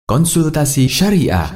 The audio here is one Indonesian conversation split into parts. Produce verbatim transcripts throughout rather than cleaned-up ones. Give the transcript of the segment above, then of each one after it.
Konsultasi Syariah.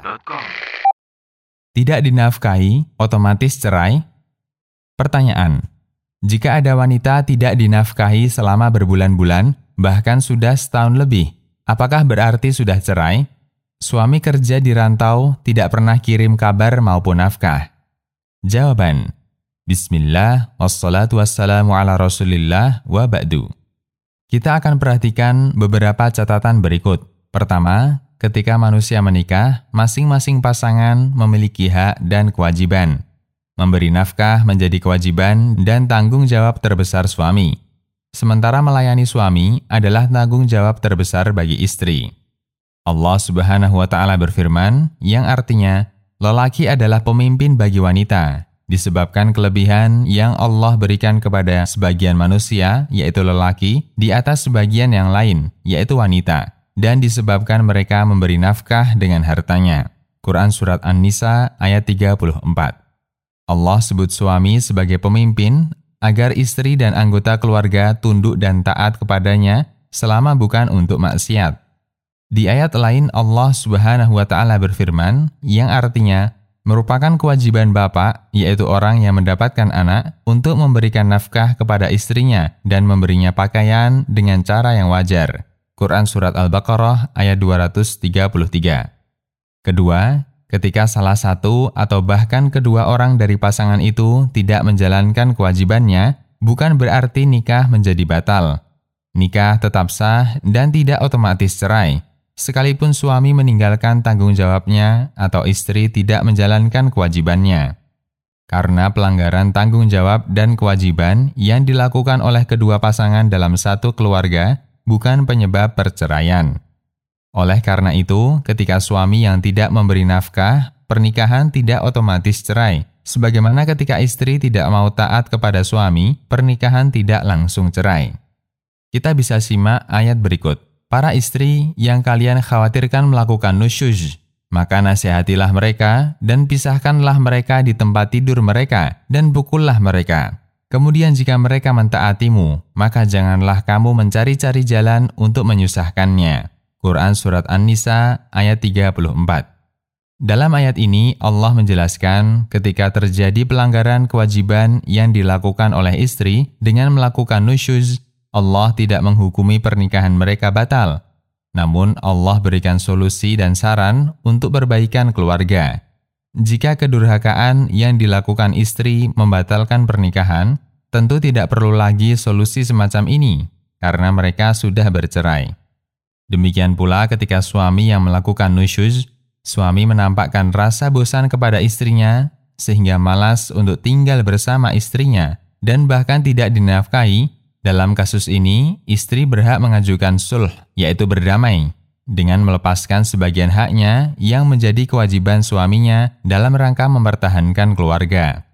Tidak dinafkahi, otomatis cerai? Pertanyaan: jika ada wanita tidak dinafkahi selama berbulan-bulan, bahkan sudah setahun lebih, apakah berarti sudah cerai? Suami kerja di rantau, tidak pernah kirim kabar maupun nafkah. Jawaban: Bismillah, wassalatu wassalamu ala rasulillah, wa ba'du. Kita akan perhatikan beberapa catatan berikut. Pertama, ketika manusia menikah, masing-masing pasangan memiliki hak dan kewajiban. Memberi nafkah menjadi kewajiban dan tanggung jawab terbesar suami. Sementara melayani suami adalah tanggung jawab terbesar bagi istri. Allah Subhanahu wa Ta'ala berfirman, yang artinya, lelaki adalah pemimpin bagi wanita, disebabkan kelebihan yang Allah berikan kepada sebagian manusia, yaitu lelaki, di atas sebagian yang lain, yaitu wanita, dan disebabkan mereka memberi nafkah dengan hartanya. Quran Surat An-Nisa ayat tiga puluh empat. Allah sebut suami sebagai pemimpin agar istri dan anggota keluarga tunduk dan taat kepadanya selama bukan untuk maksiat. Di ayat lain Allah Subhanahu wa Ta'ala berfirman, yang artinya merupakan kewajiban bapak, yaitu orang yang mendapatkan anak, untuk memberikan nafkah kepada istrinya dan memberinya pakaian dengan cara yang wajar. Quran Surat Al-Baqarah ayat dua ratus tiga puluh tiga. Kedua, ketika salah satu atau bahkan kedua orang dari pasangan itu tidak menjalankan kewajibannya, bukan berarti nikah menjadi batal. Nikah tetap sah dan tidak otomatis cerai, sekalipun suami meninggalkan tanggung jawabnya atau istri tidak menjalankan kewajibannya. Karena pelanggaran tanggung jawab dan kewajiban yang dilakukan oleh kedua pasangan dalam satu keluarga bukan penyebab perceraian. Oleh karena itu, ketika suami yang tidak memberi nafkah, pernikahan tidak otomatis cerai. Sebagaimana ketika istri tidak mau taat kepada suami, pernikahan tidak langsung cerai. Kita bisa simak ayat berikut. Para istri yang kalian khawatirkan melakukan nusyuz, maka nasihatilah mereka dan pisahkanlah mereka di tempat tidur mereka dan pukullah mereka. Kemudian jika mereka mentaatimu, maka janganlah kamu mencari-cari jalan untuk menyusahkannya. Quran Surat An-Nisa ayat tiga puluh empat. Dalam ayat ini Allah menjelaskan ketika terjadi pelanggaran kewajiban yang dilakukan oleh istri dengan melakukan nusyuz, Allah tidak menghukumi pernikahan mereka batal. Namun Allah berikan solusi dan saran untuk perbaikan keluarga. Jika kedurhakaan yang dilakukan istri membatalkan pernikahan, tentu tidak perlu lagi solusi semacam ini, karena mereka sudah bercerai. Demikian pula ketika suami yang melakukan nusyuz, suami menampakkan rasa bosan kepada istrinya, sehingga malas untuk tinggal bersama istrinya, dan bahkan tidak dinafkahi. Dalam kasus ini, istri berhak mengajukan sulh, yaitu berdamai, dengan melepaskan sebagian haknya yang menjadi kewajiban suaminya dalam rangka mempertahankan keluarga.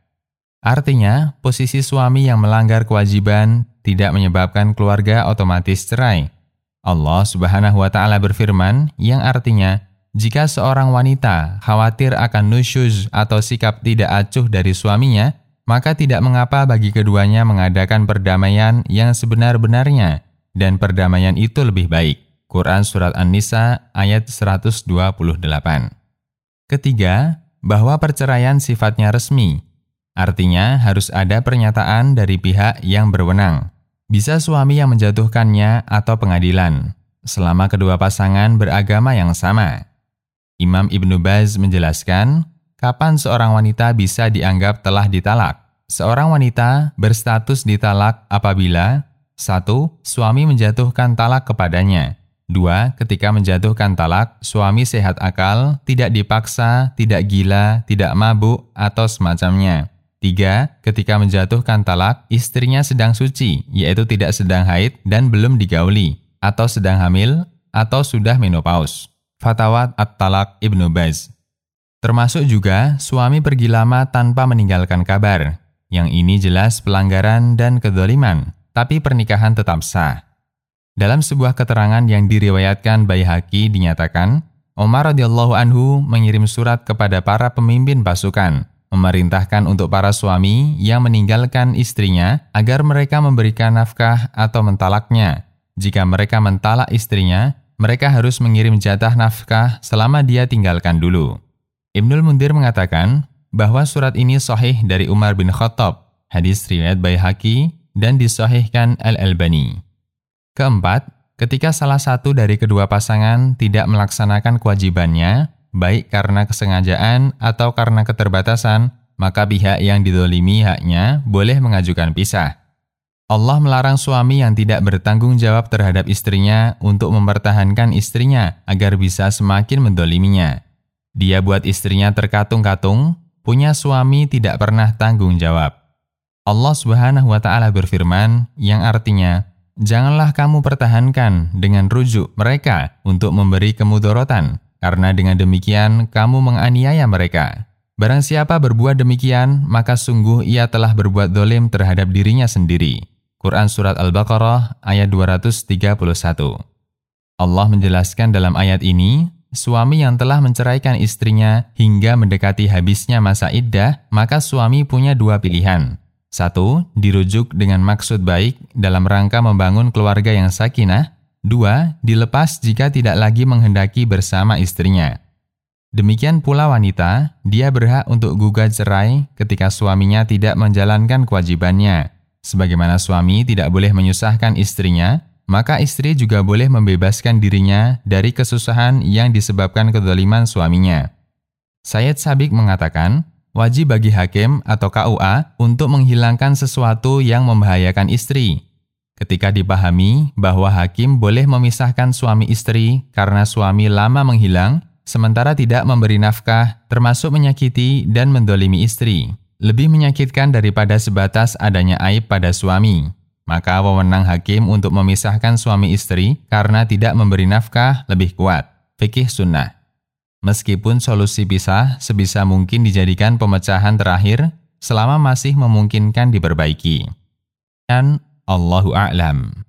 Artinya, posisi suami yang melanggar kewajiban tidak menyebabkan keluarga otomatis cerai. Allah Subhanahu wa Ta'ala berfirman, yang artinya, jika seorang wanita khawatir akan nusyuz atau sikap tidak acuh dari suaminya, maka tidak mengapa bagi keduanya mengadakan perdamaian yang sebenar-benarnya, dan perdamaian itu lebih baik. Quran Surat An-Nisa ayat seratus dua puluh delapan. Ketiga, bahwa perceraian sifatnya resmi. Artinya harus ada pernyataan dari pihak yang berwenang. Bisa suami yang menjatuhkannya atau pengadilan, selama kedua pasangan beragama yang sama. Imam Ibnu Baz menjelaskan, kapan seorang wanita bisa dianggap telah ditalak? Seorang wanita berstatus ditalak apabila satu. Suami menjatuhkan talak kepadanya. Dua. Ketika menjatuhkan talak, suami sehat akal, tidak dipaksa, tidak gila, tidak mabuk, atau semacamnya. Tiga. Ketika menjatuhkan talak, istrinya sedang suci, yaitu tidak sedang haid dan belum digauli, atau sedang hamil, atau sudah menopause. Fatwa At-Talaq Ibnu Baz. Termasuk juga suami pergi lama tanpa meninggalkan kabar. Yang ini jelas pelanggaran dan kedzaliman, tapi pernikahan tetap sah. Dalam sebuah keterangan yang diriwayatkan Baihaqi dinyatakan, Umar radhiyallahu anhu mengirim surat kepada para pemimpin pasukan, memerintahkan untuk para suami yang meninggalkan istrinya agar mereka memberikan nafkah atau mentalaknya. Jika mereka mentalak istrinya, mereka harus mengirim jatah nafkah selama dia tinggalkan dulu. Ibnul Mundhir mengatakan bahwa surat ini sahih dari Umar bin Khattab, hadis riwayat Baihaqi dan disahihkan Al-Albani. Keempat, ketika salah satu dari kedua pasangan tidak melaksanakan kewajibannya, baik karena kesengajaan atau karena keterbatasan, maka pihak yang dizalimi haknya boleh mengajukan pisah. Allah melarang suami yang tidak bertanggung jawab terhadap istrinya untuk mempertahankan istrinya agar bisa semakin mendoliminya. Dia buat istrinya terkatung-katung, punya suami tidak pernah tanggung jawab. Allah Subhanahu wa Ta'ala berfirman, yang artinya, janganlah kamu pertahankan dengan rujuk mereka untuk memberi kemudorotan, karena dengan demikian kamu menganiaya mereka. Barang siapa berbuat demikian, maka sungguh ia telah berbuat dolim terhadap dirinya sendiri. Quran Surat Al-Baqarah ayat dua ratus tiga puluh satu. Allah menjelaskan dalam ayat ini, suami yang telah menceraikan istrinya hingga mendekati habisnya masa iddah, maka suami punya dua pilihan. Satu, dirujuk dengan maksud baik dalam rangka membangun keluarga yang sakinah. Dua, dilepas jika tidak lagi menghendaki bersama istrinya. Demikian pula wanita, dia berhak untuk gugat cerai ketika suaminya tidak menjalankan kewajibannya. Sebagaimana suami tidak boleh menyusahkan istrinya, maka istri juga boleh membebaskan dirinya dari kesusahan yang disebabkan kezaliman suaminya. Sayyid Sabiq mengatakan, wajib bagi hakim atau K U A untuk menghilangkan sesuatu yang membahayakan istri. Ketika dipahami bahwa hakim boleh memisahkan suami istri karena suami lama menghilang, sementara tidak memberi nafkah, termasuk menyakiti dan mendolimi istri, lebih menyakitkan daripada sebatas adanya aib pada suami. Maka wewenang hakim untuk memisahkan suami istri karena tidak memberi nafkah lebih kuat. Fikih sunnah. Meskipun solusi pisah sebisa mungkin dijadikan pemecahan terakhir selama masih memungkinkan diperbaiki. Dan Allahu a'lam.